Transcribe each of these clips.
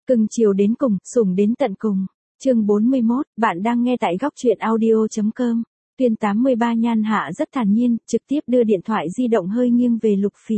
Cưng chiều đến cùng, sủng đến tận cùng. Chương 41, bạn đang nghe tại góc truyện audio.com. Tuyên 83 Nhan Hạ rất thản nhiên, trực tiếp đưa điện thoại di động hơi nghiêng về Lục Phỉ.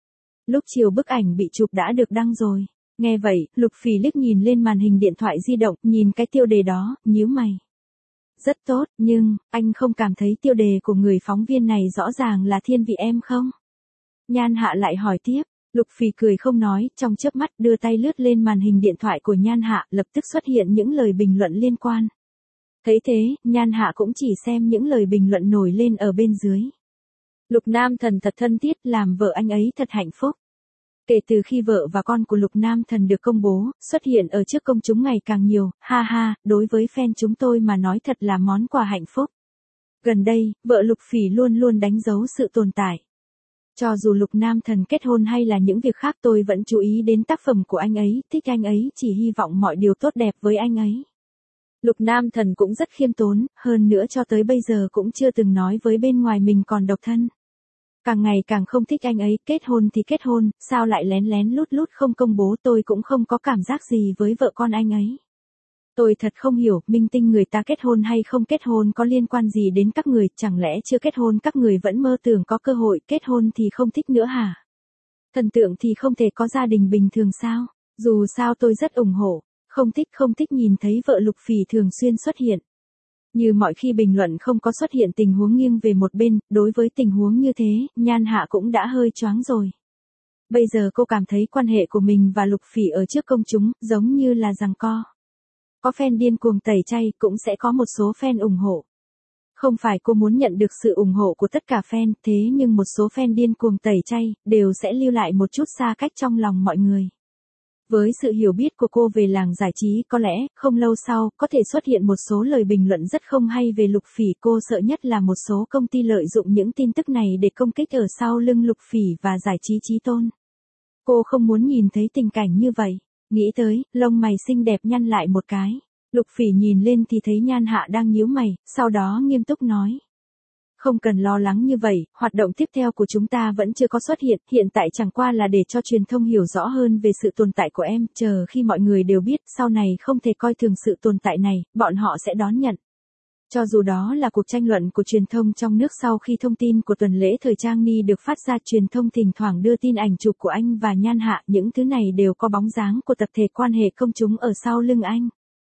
Lúc chiều bức ảnh bị chụp đã được đăng rồi. Nghe vậy, Lục Phỉ liếc nhìn lên màn hình điện thoại di động, nhìn cái tiêu đề đó, nhíu mày. Rất tốt, nhưng, anh không cảm thấy tiêu đề của người phóng viên này rõ ràng là thiên vị em không? Nhan Hạ lại hỏi tiếp. Lục Phỉ cười không nói, trong chớp mắt đưa tay lướt lên màn hình điện thoại của Nhan Hạ, lập tức xuất hiện những lời bình luận liên quan. Thấy thế, Nhan Hạ cũng chỉ xem những lời bình luận nổi lên ở bên dưới. Lục Nam Thần thật thân thiết, làm vợ anh ấy thật hạnh phúc. Kể từ khi vợ và con của Lục Nam Thần được công bố, xuất hiện ở trước công chúng ngày càng nhiều, ha ha, đối với fan chúng tôi mà nói thật là món quà hạnh phúc. Gần đây, vợ Lục Phỉ luôn luôn đánh dấu sự tồn tại. Cho dù Lục Nam Thần kết hôn hay là những việc khác tôi vẫn chú ý đến tác phẩm của anh ấy, thích anh ấy, chỉ hy vọng mọi điều tốt đẹp với anh ấy. Lục Nam Thần cũng rất khiêm tốn, hơn nữa cho tới bây giờ cũng chưa từng nói với bên ngoài mình còn độc thân. Càng ngày càng không thích anh ấy, kết hôn thì kết hôn, sao lại lén lén lút lút không công bố, tôi cũng không có cảm giác gì với vợ con anh ấy. Tôi thật không hiểu, minh tinh người ta kết hôn hay không kết hôn có liên quan gì đến các người, chẳng lẽ chưa kết hôn các người vẫn mơ tưởng có cơ hội, kết hôn thì không thích nữa hả? Thần tượng thì không thể có gia đình bình thường sao? Dù sao tôi rất ủng hộ, không thích nhìn thấy vợ Lục Phỉ thường xuyên xuất hiện. Như mọi khi bình luận không có xuất hiện tình huống nghiêng về một bên, đối với tình huống như thế, Nhan Hạ cũng đã hơi choáng rồi. Bây giờ cô cảm thấy quan hệ của mình và Lục Phỉ ở trước công chúng, giống như là giằng co. Có fan điên cuồng tẩy chay, cũng sẽ có một số fan ủng hộ. Không phải cô muốn nhận được sự ủng hộ của tất cả fan, thế nhưng một số fan điên cuồng tẩy chay, đều sẽ lưu lại một chút xa cách trong lòng mọi người. Với sự hiểu biết của cô về làng giải trí, có lẽ, không lâu sau, có thể xuất hiện một số lời bình luận rất không hay về Lục Phỉ. Cô sợ nhất là một số công ty lợi dụng những tin tức này để công kích ở sau lưng Lục Phỉ và giải trí Chí Tôn. Cô không muốn nhìn thấy tình cảnh như vậy. Nghĩ tới, lông mày xinh đẹp nhăn lại một cái. Lục Phỉ nhìn lên thì thấy Nhan Hạ đang nhíu mày, sau đó nghiêm túc nói. Không cần lo lắng như vậy, hoạt động tiếp theo của chúng ta vẫn chưa có xuất hiện tại chẳng qua là để cho truyền thông hiểu rõ hơn về sự tồn tại của em, chờ khi mọi người đều biết, sau này không thể coi thường sự tồn tại này, bọn họ sẽ đón nhận. Cho dù đó là cuộc tranh luận của truyền thông trong nước sau khi thông tin của tuần lễ thời trang Ni được phát ra, truyền thông thỉnh thoảng đưa tin ảnh chụp của anh và Nhan Hạ, những thứ này đều có bóng dáng của tập thể quan hệ công chúng ở sau lưng anh.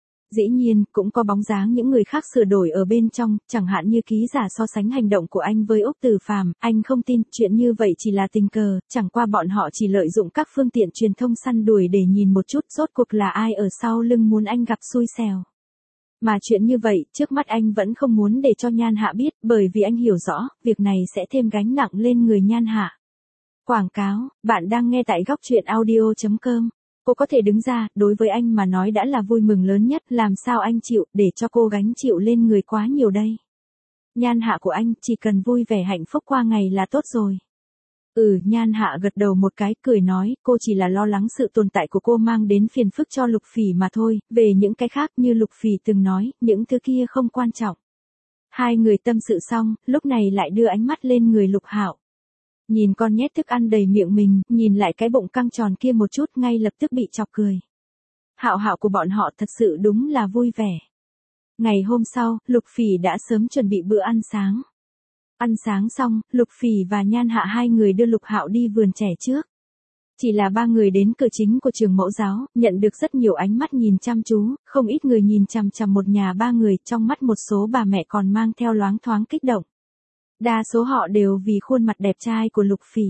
Dĩ nhiên, cũng có bóng dáng những người khác sửa đổi ở bên trong, chẳng hạn như ký giả so sánh hành động của anh với Úc Tử Phàm, anh không tin, chuyện như vậy chỉ là tình cờ, chẳng qua bọn họ chỉ lợi dụng các phương tiện truyền thông săn đuổi để nhìn một chút rốt cuộc là ai ở sau lưng muốn anh gặp xui xẻo. Mà chuyện như vậy, trước mắt anh vẫn không muốn để cho Nhan Hạ biết, bởi vì anh hiểu rõ, việc này sẽ thêm gánh nặng lên người Nhan Hạ. Quảng cáo, bạn đang nghe tại góc truyện audio.com. Cô có thể đứng ra, đối với anh mà nói đã là vui mừng lớn nhất, làm sao anh chịu, để cho cô gánh chịu lên người quá nhiều đây. Nhan Hạ của anh, chỉ cần vui vẻ hạnh phúc qua ngày là tốt rồi. Nhan Hạ gật đầu một cái, cười nói, cô chỉ là lo lắng sự tồn tại của cô mang đến phiền phức cho Lục Phỉ mà thôi, về những cái khác như Lục Phỉ từng nói, những thứ kia không quan trọng. Hai người tâm sự xong, lúc này lại đưa ánh mắt lên người Lục Hạo. Nhìn con nhét thức ăn đầy miệng mình, nhìn lại cái bụng căng tròn kia một chút, ngay lập tức bị chọc cười. Hạo Hạo của bọn họ thật sự đúng là vui vẻ. Ngày hôm sau, Lục Phỉ đã sớm chuẩn bị bữa ăn sáng. Ăn sáng xong, Lục Phỉ và Nhan Hạ hai người đưa Lục Hạo đi vườn trẻ trước. Chỉ là ba người đến cửa chính của trường mẫu giáo, nhận được rất nhiều ánh mắt nhìn chăm chú, không ít người nhìn chằm chằm một nhà ba người, trong mắt một số bà mẹ còn mang theo loáng thoáng kích động. Đa số họ đều vì khuôn mặt đẹp trai của Lục Phỉ.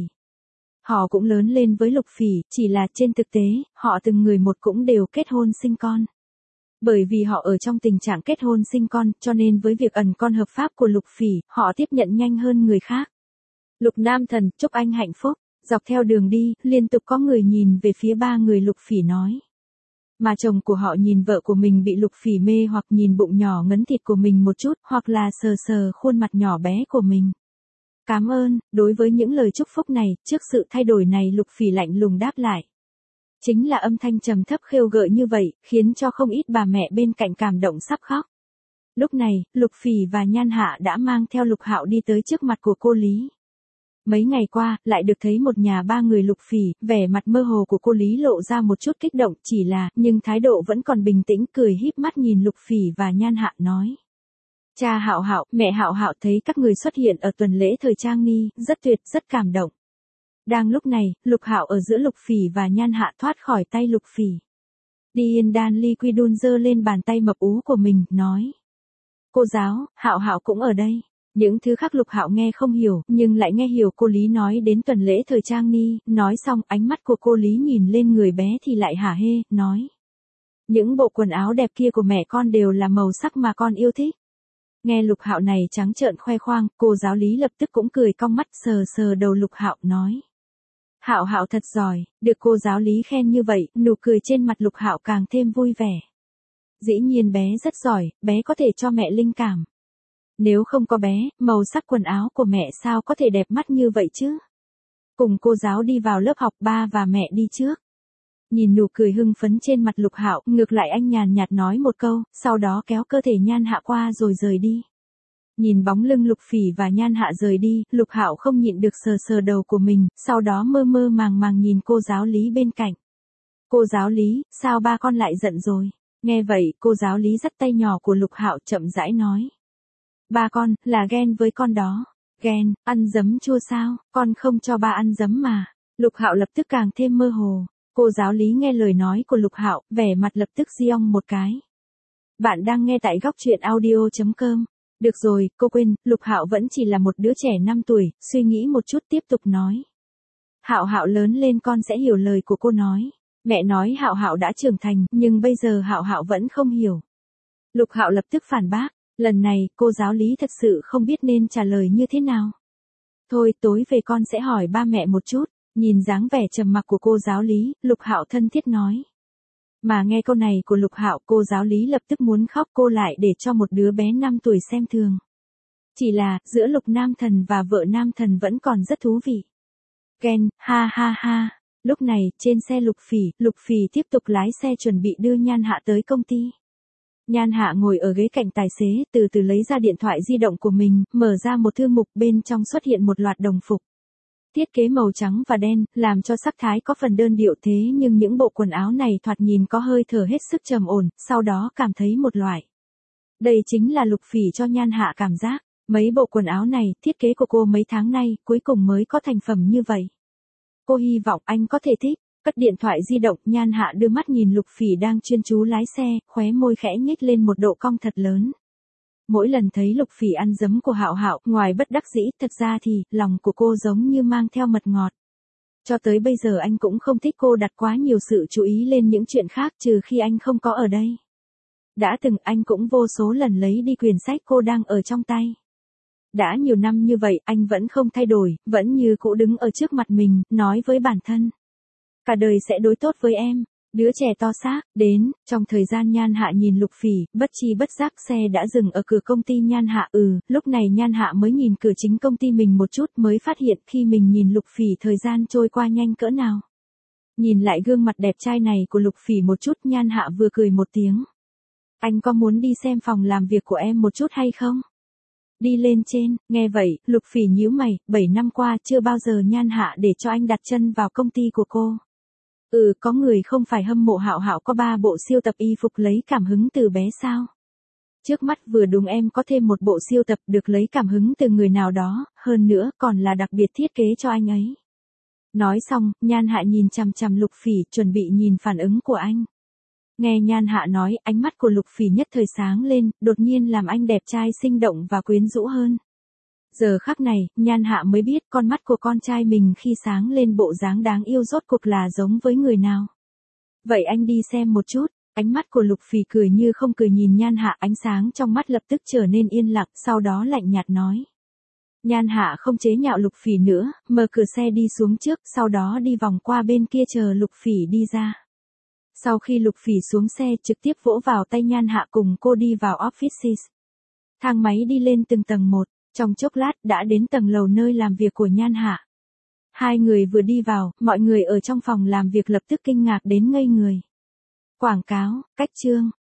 Họ cũng lớn lên với Lục Phỉ, chỉ là trên thực tế, họ từng người một cũng đều kết hôn sinh con. Bởi vì họ ở trong tình trạng kết hôn sinh con, cho nên với việc ẩn con hợp pháp của Lục Phỉ, họ tiếp nhận nhanh hơn người khác. Lục Nam Thần, chúc anh hạnh phúc. Dọc theo đường đi, liên tục có người nhìn về phía ba người Lục Phỉ nói. Mà chồng của họ nhìn vợ của mình bị Lục Phỉ mê, hoặc nhìn bụng nhỏ ngấn thịt của mình một chút, hoặc là sờ sờ khuôn mặt nhỏ bé của mình. Cảm ơn, đối với những lời chúc phúc này, trước sự thay đổi này Lục Phỉ lạnh lùng đáp lại. Chính là âm thanh trầm thấp khêu gợi như vậy, khiến cho không ít bà mẹ bên cạnh cảm động sắp khóc. Lúc này, Lục Phỉ và Nhan Hạ đã mang theo Lục Hạo đi tới trước mặt của cô Lý. Mấy ngày qua, lại được thấy một nhà ba người Lục Phỉ, vẻ mặt mơ hồ của cô Lý lộ ra một chút kích động, chỉ là, nhưng thái độ vẫn còn bình tĩnh, cười híp mắt nhìn Lục Phỉ và Nhan Hạ nói. Cha Hạo Hạo, mẹ Hạo Hạo thấy các người xuất hiện ở tuần lễ thời trang ni, rất tuyệt, rất cảm động. Đang lúc này, Lục Hạo ở giữa Lục Phỉ và Nhan Hạ thoát khỏi tay Lục Phỉ. Điên Đan Ly Quy Đun giơ lên bàn tay mập ú của mình, nói. Cô giáo, Hạo Hạo cũng ở đây. Những thứ khác Lục Hạo nghe không hiểu, nhưng lại nghe hiểu cô Lý nói đến tuần lễ thời trang ni, nói xong ánh mắt của cô Lý nhìn lên người bé thì lại hả hê, nói. Những bộ quần áo đẹp kia của mẹ con đều là màu sắc mà con yêu thích. Nghe Lục Hạo này trắng trợn khoe khoang, cô giáo Lý lập tức cũng cười cong mắt sờ sờ đầu Lục Hạo nói. Hạo Hạo thật giỏi, được cô giáo Lý khen như vậy, nụ cười trên mặt Lục Hạo càng thêm vui vẻ. Dĩ nhiên bé rất giỏi, bé có thể cho mẹ linh cảm. Nếu không có bé, màu sắc quần áo của mẹ sao có thể đẹp mắt như vậy chứ? Cùng cô giáo đi vào lớp học, ba và mẹ đi trước. Nhìn nụ cười hưng phấn trên mặt Lục Hạo, ngược lại anh nhàn nhạt nói một câu, sau đó kéo cơ thể Nhan Hạ qua rồi rời đi. Nhìn bóng lưng Lục Phỉ và Nhan Hạ rời đi, Lục Hạo không nhịn được sờ sờ đầu của mình, sau đó mơ mơ màng màng nhìn cô giáo Lý bên cạnh. Cô giáo Lý, sao ba con lại giận rồi? Nghe vậy, cô giáo Lý dắt tay nhỏ của Lục Hạo chậm rãi nói. Ba con, là ghen với con đó. Ghen, ăn giấm chua sao, con không cho ba ăn giấm mà. Lục Hạo lập tức càng thêm mơ hồ. Cô giáo Lý nghe lời nói của Lục Hạo, vẻ mặt lập tức giong một cái. Bạn đang nghe tại góc truyện audio.com. Được rồi, cô quên, Lục Hạo vẫn chỉ là một đứa trẻ 5 tuổi, suy nghĩ một chút tiếp tục nói. Hạo Hạo lớn lên con sẽ hiểu lời của cô nói. Mẹ nói Hạo Hạo đã trưởng thành, nhưng bây giờ Hạo Hạo vẫn không hiểu. Lục Hạo lập tức phản bác, lần này, cô giáo Lý thật sự không biết nên trả lời như thế nào. Thôi, tối về con sẽ hỏi ba mẹ một chút. Nhìn dáng vẻ trầm mặc của cô giáo Lý, Lục Hạo thân thiết nói. Mà nghe câu này của Lục Hạo, cô giáo Lý lập tức muốn khóc, cô lại để cho một đứa bé 5 tuổi xem thường. Chỉ là, giữa Lục Nam Thần và vợ Nam Thần vẫn còn rất thú vị. Ken, ha ha ha. Lúc này, trên xe Lục Phỉ tiếp tục lái xe chuẩn bị đưa Nhan Hạ tới công ty. Nhan Hạ ngồi ở ghế cạnh tài xế, từ từ lấy ra điện thoại di động của mình, mở ra một thư mục, bên trong xuất hiện một loạt đồng phục. Thiết kế màu trắng và đen, làm cho sắc thái có phần đơn điệu thế nhưng những bộ quần áo này thoạt nhìn có hơi thở hết sức trầm ổn, sau đó cảm thấy một loại. Đây chính là Lục Phỉ cho Nhan Hạ cảm giác, mấy bộ quần áo này, thiết kế của cô mấy tháng nay, cuối cùng mới có thành phẩm như vậy. Cô hy vọng anh có thể thích. Cất điện thoại di động, Nhan Hạ đưa mắt nhìn Lục Phỉ đang chuyên chú lái xe, khóe môi khẽ nhếch lên một độ cong thật lớn. Mỗi lần thấy Lục Phỉ ăn giấm của Hạo Hạo, ngoài bất đắc dĩ, thật ra thì, lòng của cô giống như mang theo mật ngọt. Cho tới bây giờ anh cũng không thích cô đặt quá nhiều sự chú ý lên những chuyện khác trừ khi anh không có ở đây. Đã từng anh cũng vô số lần lấy đi quyển sách cô đang ở trong tay. Đã nhiều năm như vậy, anh vẫn không thay đổi, vẫn như cũ đứng ở trước mặt mình, nói với bản thân. Cả đời sẽ đối tốt với em. Đứa trẻ to xác, đến, trong thời gian Nhan Hạ nhìn Lục Phỉ, bất chi bất giác xe đã dừng ở cửa công ty Nhan Hạ. Lúc này Nhan Hạ mới nhìn cửa chính công ty mình một chút mới phát hiện khi mình nhìn Lục Phỉ thời gian trôi qua nhanh cỡ nào. Nhìn lại gương mặt đẹp trai này của Lục Phỉ một chút Nhan Hạ vừa cười một tiếng. Anh có muốn đi xem phòng làm việc của em một chút hay không? Đi lên trên, nghe vậy, Lục Phỉ nhíu mày, 7 năm qua chưa bao giờ Nhan Hạ để cho anh đặt chân vào công ty của cô. Có người không phải hâm mộ Hạo Hạo có 3 bộ siêu tập y phục lấy cảm hứng từ bé sao? Trước mắt vừa đúng em có thêm một bộ siêu tập được lấy cảm hứng từ người nào đó, hơn nữa còn là đặc biệt thiết kế cho anh ấy. Nói xong, Nhan Hạ nhìn chằm chằm Lục Phỉ, chuẩn bị nhìn phản ứng của anh. Nghe Nhan Hạ nói, ánh mắt của Lục Phỉ nhất thời sáng lên, đột nhiên làm anh đẹp trai sinh động và quyến rũ hơn. Giờ khắc này, Nhan Hạ mới biết con mắt của con trai mình khi sáng lên bộ dáng đáng yêu rốt cuộc là giống với người nào. Vậy anh đi xem một chút, ánh mắt của Lục Phỉ cười như không cười nhìn Nhan Hạ, ánh sáng trong mắt lập tức trở nên yên lặng, sau đó lạnh nhạt nói. Nhan Hạ không chế nhạo Lục Phỉ nữa, mở cửa xe đi xuống trước, sau đó đi vòng qua bên kia chờ Lục Phỉ đi ra. Sau khi Lục Phỉ xuống xe trực tiếp vỗ vào tay Nhan Hạ cùng cô đi vào offices. Thang máy đi lên từng tầng một. Trong chốc lát đã đến tầng lầu nơi làm việc của Nhan Hạ. Hai người vừa đi vào, mọi người ở trong phòng làm việc lập tức kinh ngạc đến ngây người. Quảng cáo, cách chương,